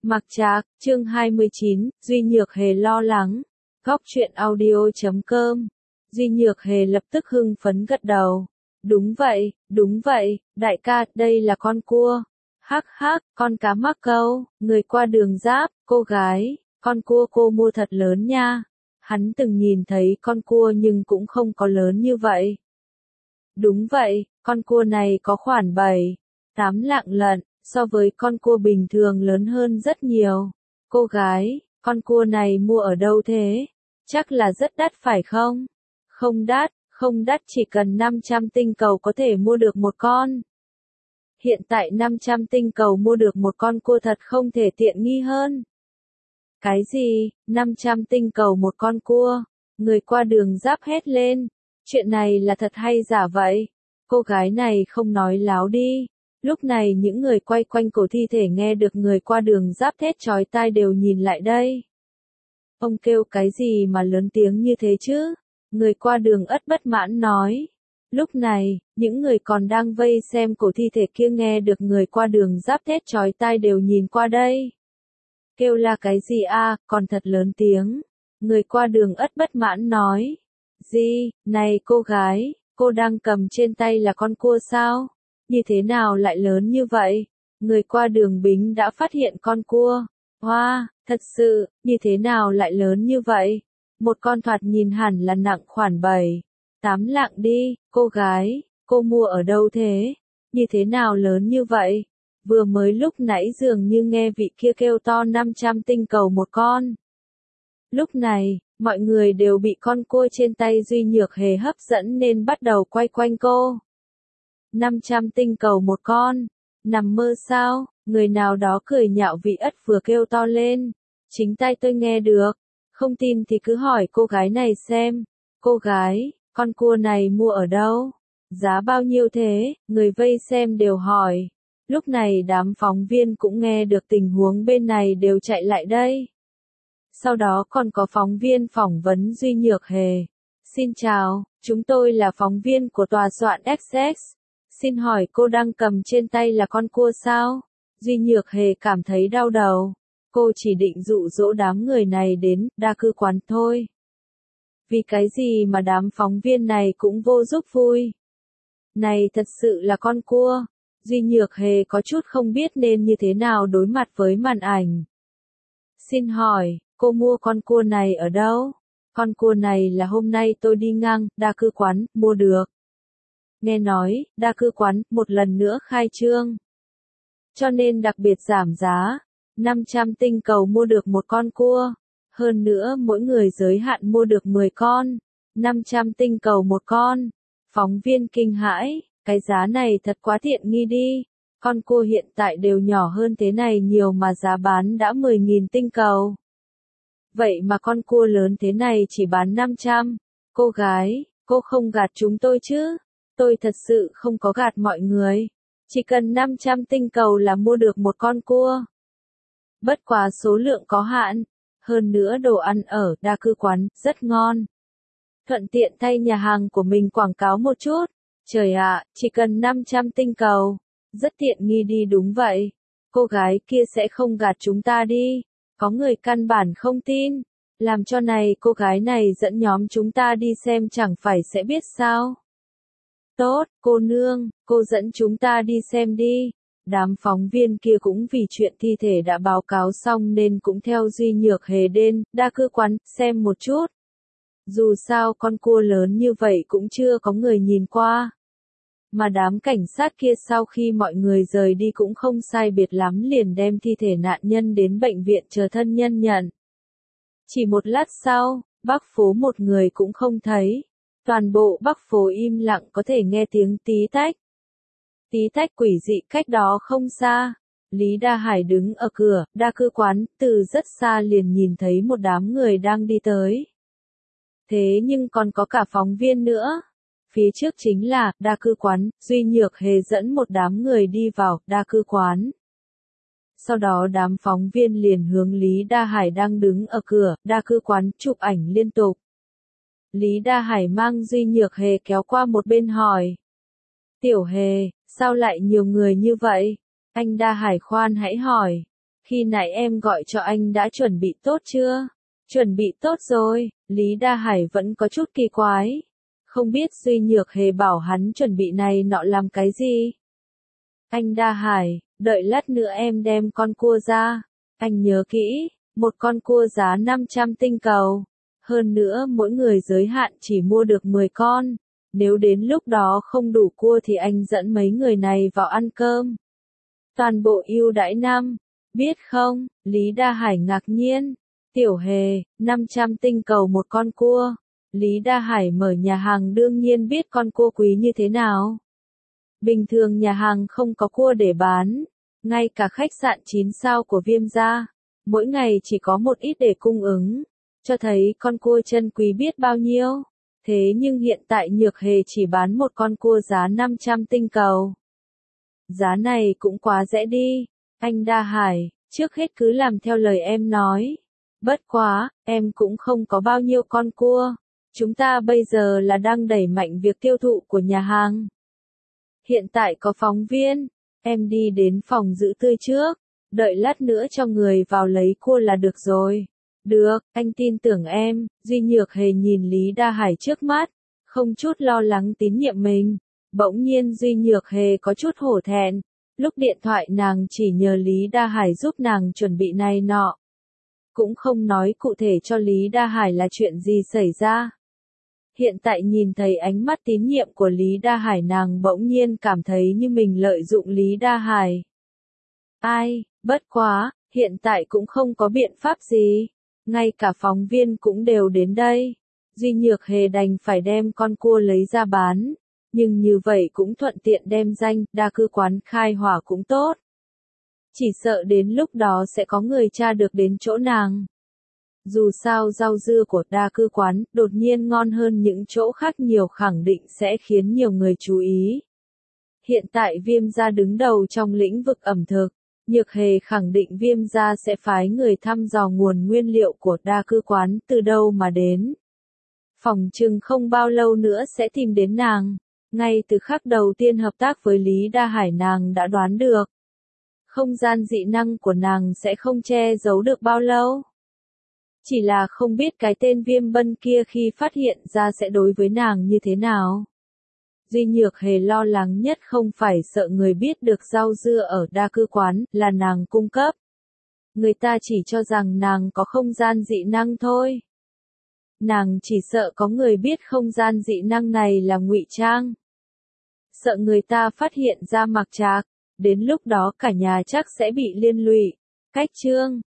Mặc Trạc, chương 29, Duy Nhược Hề lo lắng. Góc truyện audio.com. Duy Nhược Hề lập tức hưng phấn gật đầu. Đúng vậy, đại ca, đây là con cua. Hắc hắc, con cá mắc câu, người qua đường giáp, cô gái, con cua cô mua thật lớn nha. Hắn từng nhìn thấy con cua nhưng cũng không có lớn như vậy. Đúng vậy, con cua này có khoảng 7, 8 lạng lận, so với con cua bình thường lớn hơn rất nhiều. Cô gái, con cua này mua ở đâu thế? Chắc là rất đắt phải không? Không đắt, chỉ cần 500 tinh cầu có thể mua được một con. Hiện tại 500 tinh cầu mua được một con cua thật không thể tiện nghi hơn. Cái gì, 500 tinh cầu một con cua? Người qua đường giáp hét lên. Chuyện này là thật hay giả vậy? Cô gái này không nói láo đi. Lúc này những người quay quanh cổ thi thể nghe được người qua đường giáp thét chói tai đều nhìn lại đây. Ông kêu cái gì mà lớn tiếng như thế chứ? Người qua đường ất bất mãn nói. Lúc này, những người còn đang vây xem cổ thi thể kia nghe được người qua đường giáp thét chói tai đều nhìn qua đây. Kêu là cái gì à, còn thật lớn tiếng. Người qua đường ất bất mãn nói. Gì, này cô gái, cô đang cầm trên tay là con cua sao? Như thế nào lại lớn như vậy? Người qua đường Bính đã phát hiện con cua. Hoa, thật sự, như thế nào lại lớn như vậy? Một con thoạt nhìn hẳn là nặng khoảng 7, 8 lạng đi, cô gái, cô mua ở đâu thế? Như thế nào lớn như vậy? Vừa mới lúc nãy dường như nghe vị kia kêu to 500 tinh cầu một con. Lúc này, mọi người đều bị con cua trên tay Duy Nhược Hề hấp dẫn nên bắt đầu quay quanh cô. 500 tinh cầu một con, nằm mơ sao? Người nào đó cười nhạo vị ất vừa kêu to lên. Chính tay tôi nghe được, không tin thì cứ hỏi cô gái này xem. Cô gái, con cua này mua ở đâu? Giá bao nhiêu thế? Người vây xem đều hỏi. Lúc này đám phóng viên cũng nghe được tình huống bên này đều chạy lại đây. Sau đó còn có phóng viên phỏng vấn Duy Nhược Hề. Xin chào, chúng tôi là phóng viên của tòa soạn XX. Xin hỏi cô đang cầm trên tay là con cua sao? Duy Nhược Hề cảm thấy đau đầu. Cô chỉ định dụ dỗ đám người này đến đa cư quán thôi. Vì cái gì mà đám phóng viên này cũng vô giúp vui? Này thật sự là con cua. Duy Nhược Hề có chút không biết nên như thế nào đối mặt với màn ảnh. Xin hỏi, cô mua con cua này ở đâu? Con cua này là hôm nay tôi đi ngang đa cư quán mua được. Nghe nói, đa cư quán một lần nữa khai trương. Cho nên đặc biệt giảm giá. 500 tinh cầu mua được một con cua. Hơn nữa mỗi người giới hạn mua được 10 con. 500 tinh cầu một con. Phóng viên kinh hãi, cái giá này thật quá tiện nghi đi. Con cua hiện tại đều nhỏ hơn thế này nhiều mà giá bán đã 10.000 tinh cầu. Vậy mà con cua lớn thế này chỉ bán 500. Cô gái, cô không gạt chúng tôi chứ? Tôi thật sự không có gạt mọi người. Chỉ cần 500 tinh cầu là mua được một con cua. Bất quá số lượng có hạn. Hơn nữa đồ ăn ở đa cư quán rất ngon. Thuận tiện thay nhà hàng của mình quảng cáo một chút. Trời ạ, chỉ cần 500 tinh cầu. Rất tiện nghi đi đúng vậy. Cô gái kia sẽ không gạt chúng ta đi. Có người căn bản không tin. Làm cho này cô gái này dẫn nhóm chúng ta đi xem chẳng phải sẽ biết sao. Tốt, cô nương, cô dẫn chúng ta đi xem đi. Đám phóng viên kia cũng vì chuyện thi thể đã báo cáo xong nên cũng theo Duy Nhược Hề đến đa cư quán xem một chút. Dù sao con cua lớn như vậy cũng chưa có người nhìn qua. Mà đám cảnh sát kia sau khi mọi người rời đi cũng không sai biệt lắm liền đem thi thể nạn nhân đến bệnh viện chờ thân nhân nhận. Chỉ một lát sau, Bắc phố một người cũng không thấy. Toàn bộ Bắc phố im lặng có thể nghe tiếng tí tách. Tí tách quỷ dị cách đó không xa. Lý Đa Hải đứng ở cửa, đa cư quán, từ rất xa liền nhìn thấy một đám người đang đi tới. Thế nhưng còn có cả phóng viên nữa. Phía trước chính là đa cư quán, Duy Nhược Hề dẫn một đám người đi vào đa cư quán. Sau đó đám phóng viên liền hướng Lý Đa Hải đang đứng ở cửa đa cư quán chụp ảnh liên tục. Lý Đa Hải mang Duy Nhược Hề kéo qua một bên hỏi. Tiểu Hề, sao lại nhiều người như vậy? Anh Đa Hải khoan hãy hỏi. khi nãy em gọi cho anh đã chuẩn bị tốt chưa? Chuẩn bị tốt rồi, Lý Đa Hải vẫn có chút kỳ quái. Không biết Duy Nhược Hề bảo hắn chuẩn bị này nọ làm cái gì? Anh Đa Hải, đợi lát nữa em đem con cua ra. Anh nhớ kỹ, một con cua giá 500 tinh cầu. Hơn nữa mỗi người giới hạn chỉ mua được 10 con. Nếu đến lúc đó không đủ cua thì anh dẫn mấy người này vào ăn cơm. Toàn bộ ưu đãi năm. Biết không, Lý Đa Hải ngạc nhiên. Tiểu Hề, 500 tinh cầu một con cua. Lý Đa Hải mở nhà hàng đương nhiên biết con cua quý như thế nào. Bình thường nhà hàng không có cua để bán. Ngay cả khách sạn 9 sao của Viêm gia, mỗi ngày chỉ có một ít để cung ứng. Cho thấy con cua chân quý biết bao nhiêu. Thế nhưng hiện tại Nhược Hề chỉ bán một con cua giá 500 tinh cầu. Giá này cũng quá rẻ đi. Anh Đa Hải, trước hết cứ làm theo lời em nói. Bất quá, em cũng không có bao nhiêu con cua. Chúng ta bây giờ là đang đẩy mạnh việc tiêu thụ của nhà hàng. Hiện tại có phóng viên, em đi đến phòng giữ tươi trước, đợi lát nữa cho người vào lấy cua là được rồi. Được, anh tin tưởng em. Duy Nhược Hề nhìn Lý Đa Hải trước mắt, không chút lo lắng tín nhiệm mình. Bỗng nhiên Duy Nhược Hề có chút hổ thẹn. Lúc điện thoại nàng chỉ nhờ Lý Đa Hải giúp nàng chuẩn bị này nọ. Cũng không nói cụ thể cho Lý Đa Hải là chuyện gì xảy ra. Hiện tại nhìn thấy ánh mắt tín nhiệm của Lý Đa Hải nàng bỗng nhiên cảm thấy như mình lợi dụng Lý Đa Hải. Ai, bất quá, hiện tại cũng không có biện pháp gì. Ngay cả phóng viên cũng đều đến đây. Duy Nhược Hề đành phải đem con cua lấy ra bán. Nhưng như vậy cũng thuận tiện đem danh đa cư quán khai hỏa cũng tốt. Chỉ sợ đến lúc đó sẽ có người tra được đến chỗ nàng. Dù sao rau dưa của đa cư quán đột nhiên ngon hơn những chỗ khác nhiều khẳng định sẽ khiến nhiều người chú ý. Hiện tại Viêm gia đứng đầu trong lĩnh vực ẩm thực. Nhược Hề khẳng định Viêm gia sẽ phái người thăm dò nguồn nguyên liệu của đa cư quán từ đâu mà đến. Phỏng chừng không bao lâu nữa sẽ tìm đến nàng. Ngay từ khắc đầu tiên hợp tác với Lý Đa Hải nàng đã đoán được. Không gian dị năng của nàng sẽ không che giấu được bao lâu. Chỉ là không biết cái tên Viêm Bân kia khi phát hiện ra sẽ đối với nàng như thế nào. Duy Nhược Hề lo lắng nhất không phải sợ người biết được rau dưa ở đa cư quán là nàng cung cấp. Người ta chỉ cho rằng nàng có không gian dị năng thôi. Nàng chỉ sợ có người biết không gian dị năng này là ngụy trang. Sợ người ta phát hiện ra mặc trạc, đến lúc đó cả nhà chắc sẽ bị liên lụy. Cách chương